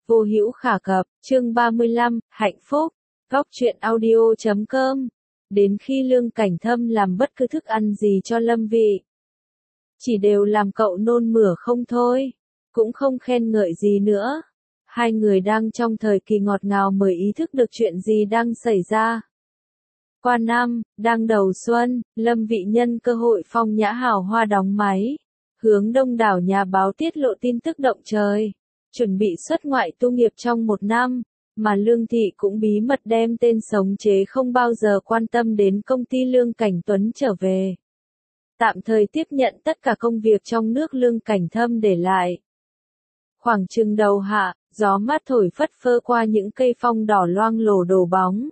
Vô hữu khả cập, chương 35, hạnh phúc, góc truyện audio.com. Đến khi Lương Cảnh Thâm làm bất cứ thức ăn gì cho Lâm Vị, chỉ đều làm cậu nôn mửa không thôi, cũng không khen ngợi gì nữa. Hai người đang trong thời kỳ ngọt ngào mới ý thức được chuyện gì đang xảy ra. Qua năm, đang đầu xuân, Lâm Vị nhân cơ hội phong nhã hào hoa đóng máy, hướng đông đảo nhà báo tiết lộ tin tức động trời, chuẩn bị xuất ngoại tu nghiệp trong một năm, mà Lương Thị cũng bí mật đem tên sống chế không bao giờ quan tâm đến công ty Lương Cảnh Tuấn trở về. Tạm thời tiếp nhận tất cả công việc trong nước Lương Cảnh Thâm để lại. Khoảng chừng đầu hạ, gió mát thổi phất phơ qua những cây phong đỏ loang lổ đổ bóng.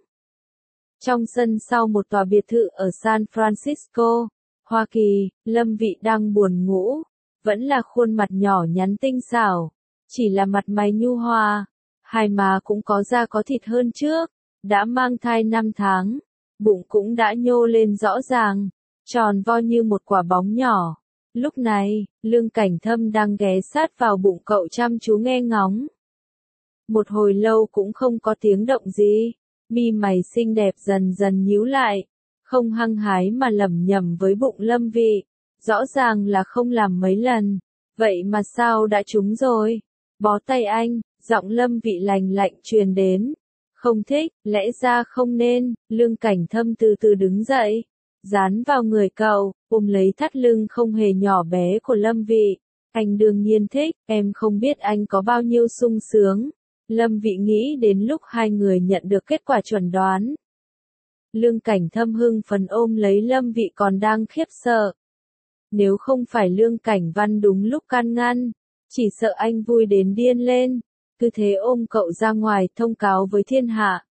Trong sân sau một tòa biệt thự ở San Francisco, Hoa Kỳ, Lâm Vị đang buồn ngủ, vẫn là khuôn mặt nhỏ nhắn tinh xảo, chỉ là mặt mày nhu hòa, hai má cũng có da có thịt hơn trước, đã mang thai 5 tháng, bụng cũng đã nhô lên rõ ràng, tròn vo như một quả bóng nhỏ. Lúc này, Lương Cảnh Thâm đang ghé sát vào bụng cậu chăm chú nghe ngóng. Một hồi lâu cũng không có tiếng động gì, mi mày xinh đẹp dần dần nhíu lại, không hăng hái mà lẩm nhẩm với bụng Lâm Vị, rõ ràng là không làm mấy lần, vậy mà sao đã trúng rồi? Bó tay anh, giọng Lâm Vị lành lạnh truyền đến. Không thích, lẽ ra không nên. Lương Cảnh Thâm từ từ đứng dậy, dán vào người cậu, ôm lấy thắt lưng không hề nhỏ bé của Lâm Vị. Anh đương nhiên thích, em không biết anh có bao nhiêu sung sướng. Lâm Vị nghĩ đến lúc hai người nhận được kết quả chuẩn đoán. Lương Cảnh Thâm hưng phấn ôm lấy Lâm Vị còn đang khiếp sợ. Nếu không phải Lương Cảnh Văn đúng lúc can ngăn, chỉ sợ anh vui đến điên lên, cứ thế ôm cậu ra ngoài thông cáo với thiên hạ.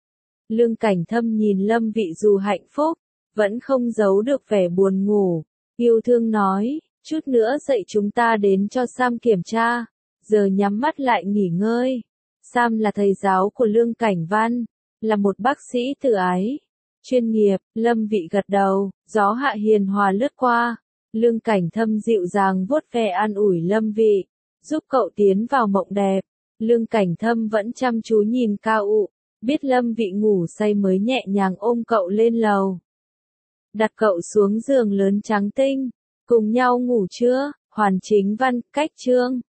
Lương Cảnh Thâm nhìn Lâm Vị dù hạnh phúc, vẫn không giấu được vẻ buồn ngủ, yêu thương nói, chút nữa dậy chúng ta đến cho Sam kiểm tra, giờ nhắm mắt lại nghỉ ngơi. Sam là thầy giáo của Lương Cảnh Văn, là một bác sĩ từ ái, chuyên nghiệp. Lâm Vị gật đầu, gió hạ hiền hòa lướt qua, Lương Cảnh Thâm dịu dàng vuốt ve an ủi Lâm Vị, giúp cậu tiến vào mộng đẹp. Lương Cảnh Thâm vẫn chăm chú nhìn cao ụ, biết Lâm Vị ngủ say mới nhẹ nhàng ôm cậu lên lầu. Đặt cậu xuống giường lớn trắng tinh, cùng nhau ngủ chưa? Hoàn Chính Văn, cách chương.